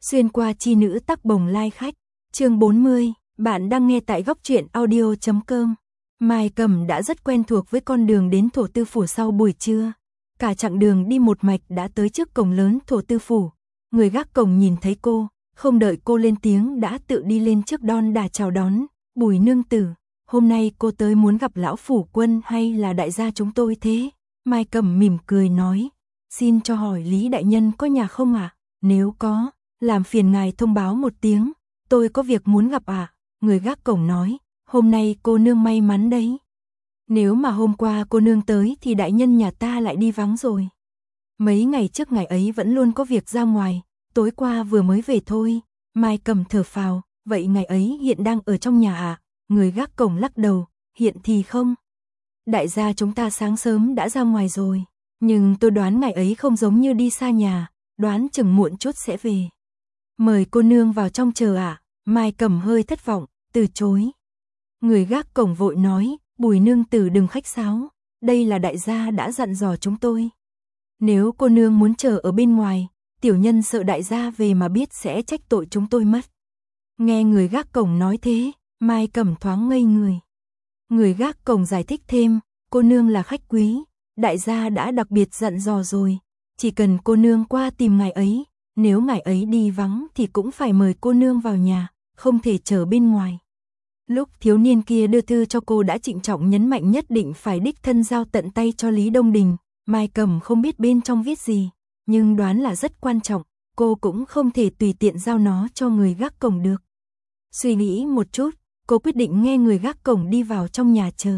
Xuyên qua chi nữ tắc bồng lai khách, chương 40, bạn đang nghe tại góc truyện audio.com. Mai Cẩm đã rất quen thuộc với con đường đến thổ tư phủ sau buổi trưa. Cả chặng đường đi một mạch đã tới trước cổng lớn thổ tư phủ. Người gác cổng nhìn thấy cô, không đợi cô lên tiếng đã tự đi lên trước đon đả chào đón. Bùi nương tử, hôm nay cô tới muốn gặp lão phủ quân hay là đại gia chúng tôi thế? Mai Cẩm mỉm cười nói, xin cho hỏi Lý đại nhân có nhà không ạ? Nếu có, làm phiền ngài thông báo một tiếng, tôi có việc muốn gặp ạ. Người gác cổng nói, hôm nay cô nương may mắn đấy. Nếu mà hôm qua cô nương tới thì đại nhân nhà ta lại đi vắng rồi. Mấy ngày trước ngày ấy vẫn luôn có việc ra ngoài, tối qua vừa mới về thôi. Mai Cẩm thở phào, vậy ngày ấy hiện đang ở trong nhà ạ? Người gác cổng lắc đầu, hiện thì không. Đại gia chúng ta sáng sớm đã ra ngoài rồi, nhưng tôi đoán ngày ấy không giống như đi xa nhà, đoán chừng muộn chút sẽ về. Mời cô nương vào trong chờ ạ. Mai Cẩm hơi thất vọng, từ chối. Người gác cổng vội nói, Bùi nương tử đừng khách sáo, đây là đại gia đã dặn dò chúng tôi. Nếu cô nương muốn chờ ở bên ngoài, tiểu nhân sợ đại gia về mà biết sẽ trách tội chúng tôi mất. Nghe người gác cổng nói thế, Mai Cẩm thoáng ngây người. Người gác cổng giải thích thêm, cô nương là khách quý, đại gia đã đặc biệt dặn dò rồi, chỉ cần cô nương qua tìm ngài ấy, nếu ngài ấy đi vắng thì cũng phải mời cô nương vào nhà, không thể chờ bên ngoài. Lúc thiếu niên kia đưa thư cho cô đã trịnh trọng nhấn mạnh nhất định phải đích thân giao tận tay cho Lý Đông Đình. Mai Cẩm không biết bên trong viết gì, nhưng đoán là rất quan trọng, cô cũng không thể tùy tiện giao nó cho người gác cổng được. Suy nghĩ một chút, cô quyết định nghe người gác cổng đi vào trong nhà chờ.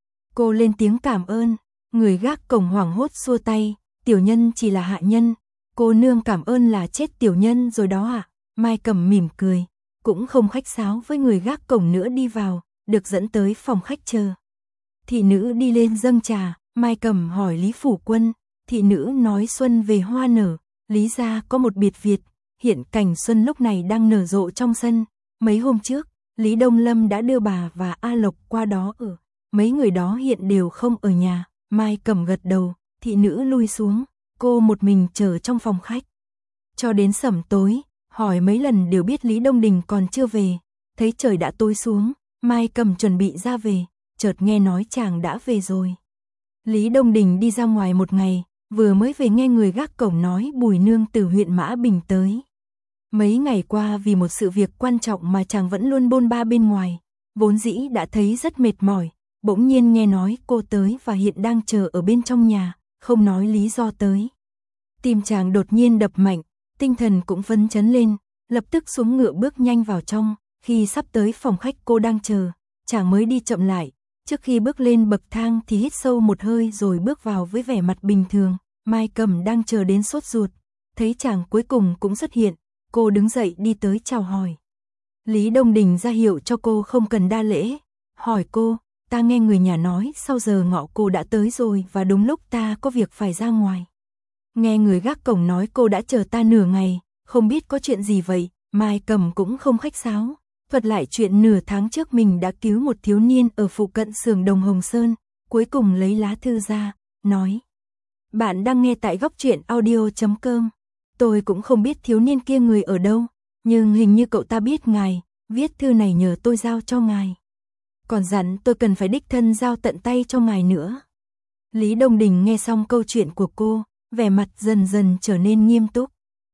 Cô lên tiếng cảm ơn, người gác cổng hoảng hốt xua tay, tiểu nhân chỉ là hạ nhân, cô nương cảm ơn là chết tiểu nhân rồi đó ạ. Mai Cẩm mỉm cười, cũng không khách sáo với người gác cổng nữa đi vào, được dẫn tới phòng khách chờ. Thị nữ đi lên dâng trà, Mai Cẩm hỏi Lý phủ quân, thị nữ nói xuân về hoa nở, Lý gia có một biệt viện, hiện cảnh xuân lúc này đang nở rộ trong sân. Mấy hôm trước, Lý Đông Lâm đã đưa bà và A Lộc qua đó ở, mấy người đó hiện đều không ở nhà. Mai Cẩm gật đầu, thị nữ lui xuống, cô một mình chờ trong phòng khách. Cho đến sẩm tối, hỏi mấy lần đều biết Lý Đông Đình còn chưa về, thấy trời đã tối xuống, Mai Cẩm chuẩn bị ra về, chợt nghe nói chàng đã về rồi. Lý Đông Đình đi ra ngoài một ngày, vừa mới về nghe người gác cổng nói Bùi nương từ huyện Mã Bình tới. Mấy ngày qua vì một sự việc quan trọng mà chàng vẫn luôn bôn ba bên ngoài, vốn dĩ đã thấy rất mệt mỏi, bỗng nhiên nghe nói cô tới và hiện đang chờ ở bên trong nhà, không nói lý do tới. Tim chàng đột nhiên đập mạnh, tinh thần cũng phấn chấn lên, lập tức xuống ngựa bước nhanh vào trong, khi sắp tới phòng khách cô đang chờ, chàng mới đi chậm lại, trước khi bước lên bậc thang thì hít sâu một hơi rồi bước vào với vẻ mặt bình thường. Mai Cẩm đang chờ đến sốt ruột, thấy chàng cuối cùng cũng xuất hiện, cô đứng dậy đi tới chào hỏi. Lý Đông Đình ra hiệu cho cô không cần đa lễ, hỏi cô, ta nghe người nhà nói sau giờ ngọ cô đã tới rồi và đúng lúc ta có việc phải ra ngoài. Nghe người gác cổng nói cô đã chờ ta nửa ngày, không biết có chuyện gì vậy. Mai Cẩm cũng không khách sáo, thuật lại chuyện nửa tháng trước mình đã cứu một thiếu niên ở phụ cận xưởng đồng Hồng Sơn, cuối cùng lấy lá thư ra, nói. Bạn đang nghe tại góc truyện audio.com. Tôi cũng không biết thiếu niên kia người ở đâu, nhưng hình như cậu ta biết ngài, viết thư này nhờ tôi giao cho ngài. Còn dặn tôi cần phải đích thân giao tận tay cho ngài nữa. Lý Đông Đình nghe xong câu chuyện của cô, vẻ mặt dần dần trở nên nghiêm túc.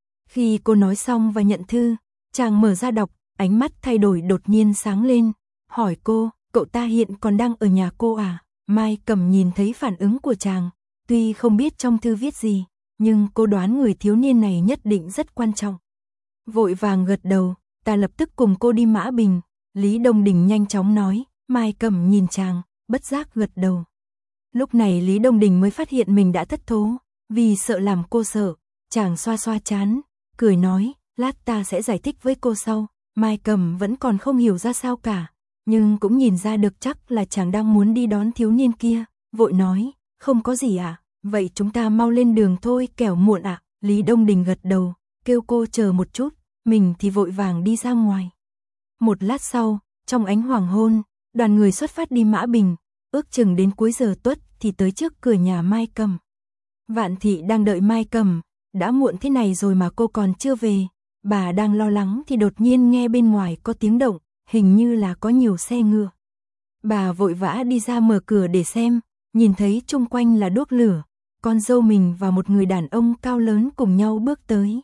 Khi cô nói xong và nhận thư, chàng mở ra đọc, ánh mắt thay đổi đột nhiên sáng lên, hỏi cô, cậu ta hiện còn đang ở nhà cô à? Mai Cẩm nhìn thấy phản ứng của chàng, tuy không biết trong thư viết gì, nhưng cô đoán người thiếu niên này nhất định rất quan trọng. Vội vàng gật đầu, ta lập tức cùng cô đi Mã Bình. Lý Đông Đình nhanh chóng nói, Mai Cẩm nhìn chàng, bất giác gật đầu. Lúc này Lý Đông Đình mới phát hiện mình đã thất thố, vì sợ làm cô sợ, chàng xoa xoa trán, cười nói, lát ta sẽ giải thích với cô sau. Mai Cẩm vẫn còn không hiểu ra sao cả, nhưng cũng nhìn ra được chắc là chàng đang muốn đi đón thiếu niên kia, vội nói, không có gì ạ, vậy chúng ta mau lên đường thôi kẻo muộn ạ. Lý Đông Đình gật đầu, kêu cô chờ một chút, mình thì vội vàng đi ra ngoài. Một lát sau, trong ánh hoàng hôn, đoàn người xuất phát đi Mã Bình, ước chừng đến cuối giờ tuất thì tới trước cửa nhà Mai Cẩm. Vạn Thị đang đợi Mai Cẩm, đã muộn thế này rồi mà cô còn chưa về, Bà đang lo lắng thì đột nhiên nghe bên ngoài có tiếng động, hình như là có nhiều xe ngựa. Bà vội vã đi ra mở cửa để xem, nhìn thấy chung quanh là đuốc lửa, con dâu mình và một người đàn ông cao lớn cùng nhau bước tới.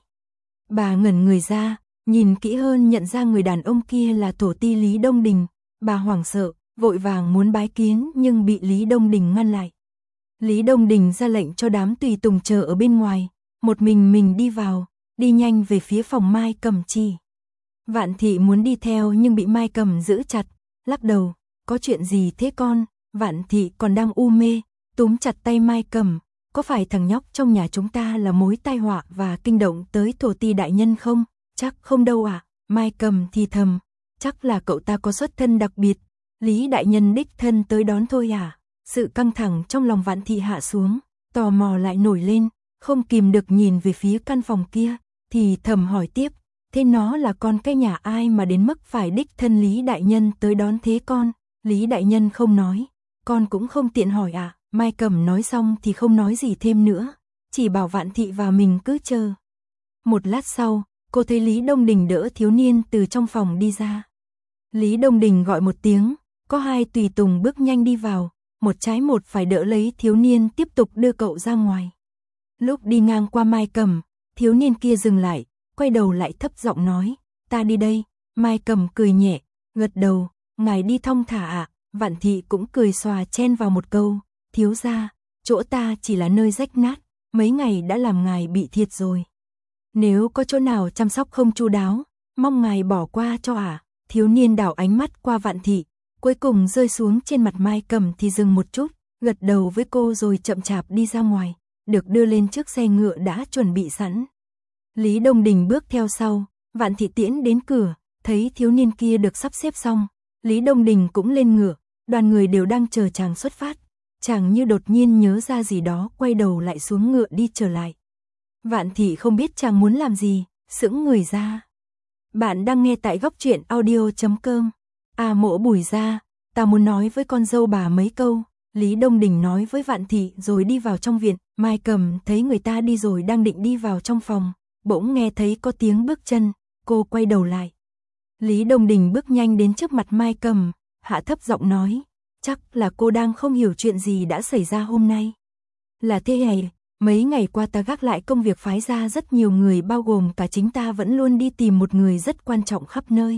Bà ngẩn người ra, nhìn kỹ hơn nhận ra người đàn ông kia là thổ ti Lý Đông Đình. Bà hoảng sợ, vội vàng muốn bái kiến nhưng bị Lý Đông Đình ngăn lại. Lý Đông Đình ra lệnh cho đám tùy tùng chờ ở bên ngoài, một mình đi vào, đi nhanh về phía phòng Mai Cầm Chi. Vạn Thị muốn đi theo nhưng bị Mai Cầm giữ chặt, lắc đầu, có chuyện gì thế con? Vạn Thị còn đang u mê, túm chặt tay Mai Cầm, có phải thằng nhóc trong nhà chúng ta là mối tai họa và kinh động tới thổ ti đại nhân không? Chắc không đâu ạ. Mai Cầm thì thầm, chắc là cậu ta có xuất thân đặc biệt, Lý đại nhân đích thân tới đón thôi à? Sự căng thẳng trong lòng Vạn Thị hạ xuống, tò mò lại nổi lên, không kìm được nhìn về phía căn phòng kia, thì thầm hỏi tiếp, thế nó là con cái nhà ai mà đến mức phải đích thân Lý đại nhân tới đón thế con? Lý đại nhân không nói, con cũng không tiện hỏi ạ. Mai Cầm nói xong thì không nói gì thêm nữa, chỉ bảo Vạn Thị và mình cứ chờ. Một lát sau, cô thấy Lý Đông Đình đỡ thiếu niên từ trong phòng đi ra. Lý Đông Đình gọi một tiếng, có hai tùy tùng bước nhanh đi vào, một trái một phải đỡ lấy thiếu niên tiếp tục đưa cậu ra ngoài. Lúc đi ngang qua Mai Cầm, thiếu niên kia dừng lại, quay đầu lại thấp giọng nói, ta đi đây. Mai Cầm cười nhẹ, gật đầu, ngài đi thong thả ạ. Vạn Thị cũng cười xòa chen vào một câu, thiếu gia, chỗ ta chỉ là nơi rách nát, mấy ngày đã làm ngài bị thiệt rồi. Nếu có chỗ nào chăm sóc không chu đáo, mong ngài bỏ qua cho ạ. Thiếu niên đảo ánh mắt qua Vạn Thị, cuối cùng rơi xuống trên mặt Mai Cầm thì dừng một chút, gật đầu với cô rồi chậm chạp đi ra ngoài, được đưa lên chiếc xe ngựa đã chuẩn bị sẵn. Lý Đông Đình bước theo sau, Vạn Thị tiễn đến cửa, thấy thiếu niên kia được sắp xếp xong, Lý Đông Đình cũng lên ngựa, đoàn người đều đang chờ chàng xuất phát. Chàng như đột nhiên nhớ ra gì đó, quay đầu lại xuống ngựa đi trở lại. Vạn Thị không biết chàng muốn làm gì, sững người ra. Bạn đang nghe tại góc truyện audio.com. À Mộ Bùi gia, ta muốn nói với con dâu bà mấy câu. Lý Đông Đình nói với Vạn Thị rồi đi vào trong viện. Mai Cầm thấy người ta đi rồi đang định đi vào trong phòng, bỗng nghe thấy có tiếng bước chân, cô quay đầu lại. Lý Đông Đình bước nhanh đến trước mặt Mai Cầm, hạ thấp giọng nói, chắc là cô đang không hiểu chuyện gì đã xảy ra hôm nay. Là thế này, mấy ngày qua ta gác lại công việc phái ra rất nhiều người, bao gồm cả chính ta vẫn luôn đi tìm một người rất quan trọng khắp nơi.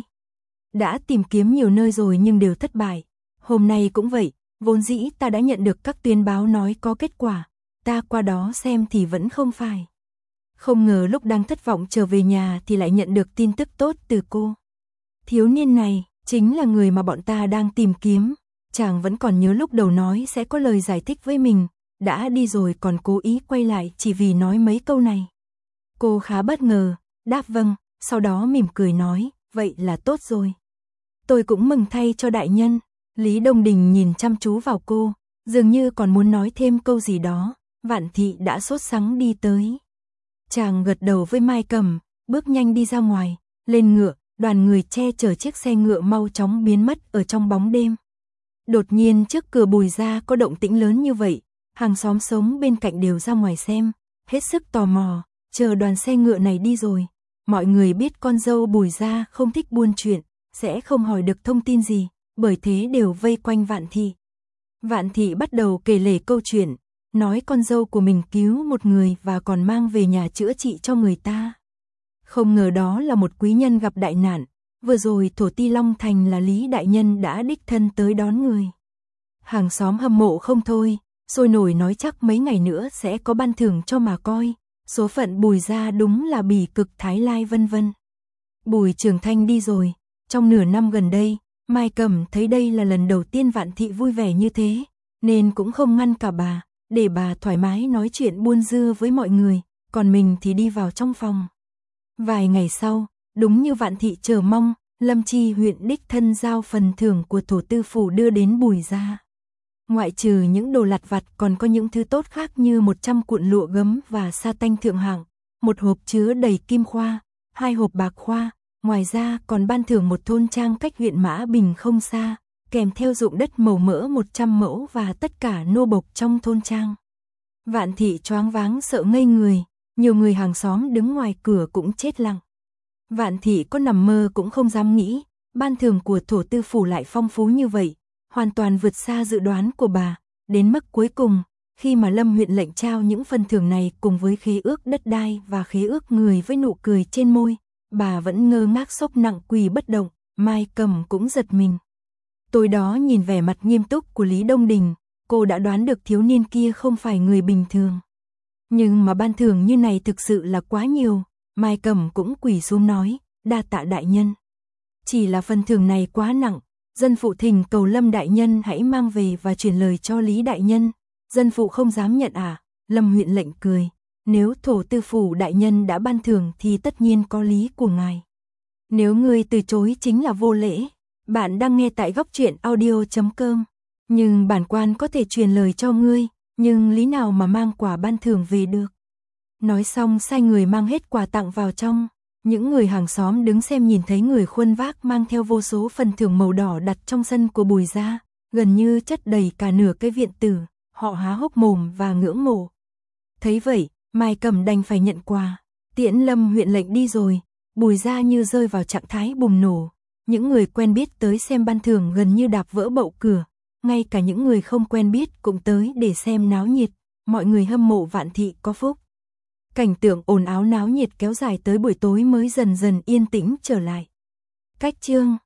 Đã tìm kiếm nhiều nơi rồi nhưng đều thất bại. Hôm nay cũng vậy, vốn dĩ ta đã nhận được các tuyên báo nói có kết quả, ta qua đó xem thì vẫn không phải. Không ngờ lúc đang thất vọng trở về nhà thì lại nhận được tin tức tốt từ cô. Thiếu niên này chính là người mà bọn ta đang tìm kiếm. Chàng vẫn còn nhớ lúc đầu nói sẽ có lời giải thích với mình, đã đi rồi còn cố ý quay lại chỉ vì nói mấy câu này. Cô khá bất ngờ, đáp vâng, sau đó mỉm cười nói, vậy là tốt rồi. Tôi cũng mừng thay cho đại nhân. Lý Đông Đình nhìn chăm chú vào cô, dường như còn muốn nói thêm câu gì đó. Vạn Thị đã sốt sắng đi tới. Chàng gật đầu với Mai Cầm, bước nhanh đi ra ngoài, lên ngựa, đoàn người che chở chiếc xe ngựa mau chóng biến mất ở trong bóng đêm. Đột nhiên trước cửa Bùi gia có động tĩnh lớn như vậy, hàng xóm sống bên cạnh đều ra ngoài xem, hết sức tò mò, chờ đoàn xe ngựa này đi rồi. Mọi người biết con dâu Bùi gia không thích buôn chuyện, sẽ không hỏi được thông tin gì, bởi thế đều vây quanh Vạn Thị. Vạn Thị bắt đầu kể lể câu chuyện, nói con dâu của mình cứu một người và còn mang về nhà chữa trị cho người ta. Không ngờ đó là một quý nhân gặp đại nạn, vừa rồi thổ ti Long Thành là Lý đại nhân đã đích thân tới đón người. Hàng xóm hâm mộ không thôi, sôi nổi nói chắc mấy ngày nữa sẽ có ban thưởng cho mà coi, số phận Bùi gia đúng là bỉ cực Thái Lai vân vân. Bùi Trường Thanh đi rồi, trong nửa năm gần đây, Mai Cầm thấy đây là lần đầu tiên Vạn Thị vui vẻ như thế, nên cũng không ngăn cả bà, để bà thoải mái nói chuyện buôn dưa với mọi người, còn mình thì đi vào trong phòng. Vài ngày sau, đúng như Vạn Thị chờ mong, Lâm Chi huyện đích thân giao phần thưởng của thổ tư phủ đưa đến Bùi gia. Ngoại trừ những đồ lặt vặt còn có những thứ tốt khác như 100 cuộn lụa gấm và sa tanh thượng hạng, một hộp chứa đầy kim khoa, 2 hộp bạc khoa, ngoài ra còn ban thưởng một thôn trang cách huyện Mã Bình không xa, kèm theo ruộng đất màu mỡ 100 mẫu và tất cả nô bộc trong thôn trang. Vạn Thị choáng váng sợ ngây người, nhiều người hàng xóm đứng ngoài cửa cũng chết lặng. Vạn Thị có nằm mơ cũng không dám nghĩ, ban thưởng của thổ tư phủ lại phong phú như vậy, hoàn toàn vượt xa dự đoán của bà, đến mức cuối cùng, khi mà Lâm huyện lệnh trao những phần thưởng này cùng với khế ước đất đai và khế ước người với nụ cười trên môi, bà vẫn ngơ ngác sốc nặng quỳ bất động, Mai Cẩm cũng giật mình. Tối đó nhìn vẻ mặt nghiêm túc của Lý Đông Đình, cô đã đoán được thiếu niên kia không phải người bình thường. Nhưng mà ban thưởng như này thực sự là quá nhiều, Mai Cẩm cũng quỳ xuống nói, đa tạ đại nhân. Chỉ là phần thưởng này quá nặng, dân phụ thỉnh cầu Lâm đại nhân hãy mang về và truyền lời cho Lý đại nhân. Dân phụ không dám nhận à? Lâm huyện lệnh cười, nếu thổ tư phủ đại nhân đã ban thưởng thì tất nhiên có lý của ngài. Nếu ngươi từ chối chính là vô lễ. Bạn đang nghe tại góc truyện audio.com. Nhưng bản quan có thể truyền lời cho ngươi, nhưng lý nào mà mang quả ban thưởng về được. Nói xong sai người mang hết quà tặng vào trong. Những người hàng xóm đứng xem nhìn thấy người khuân vác mang theo vô số phần thưởng màu đỏ đặt trong sân của Bùi gia, gần như chất đầy cả nửa cái viện tử, họ há hốc mồm và ngưỡng mộ. Thấy vậy, Mai Cẩm đành phải nhận quà, tiễn Lâm huyện lệnh đi rồi, Bùi gia như rơi vào trạng thái bùng nổ. Những người quen biết tới xem ban thưởng gần như đạp vỡ bậu cửa, ngay cả những người không quen biết cũng tới để xem náo nhiệt, mọi người hâm mộ Vạn Thị có phúc. Cảnh tượng ồn ào náo nhiệt kéo dài tới buổi tối mới dần dần yên tĩnh trở lại. Cách chương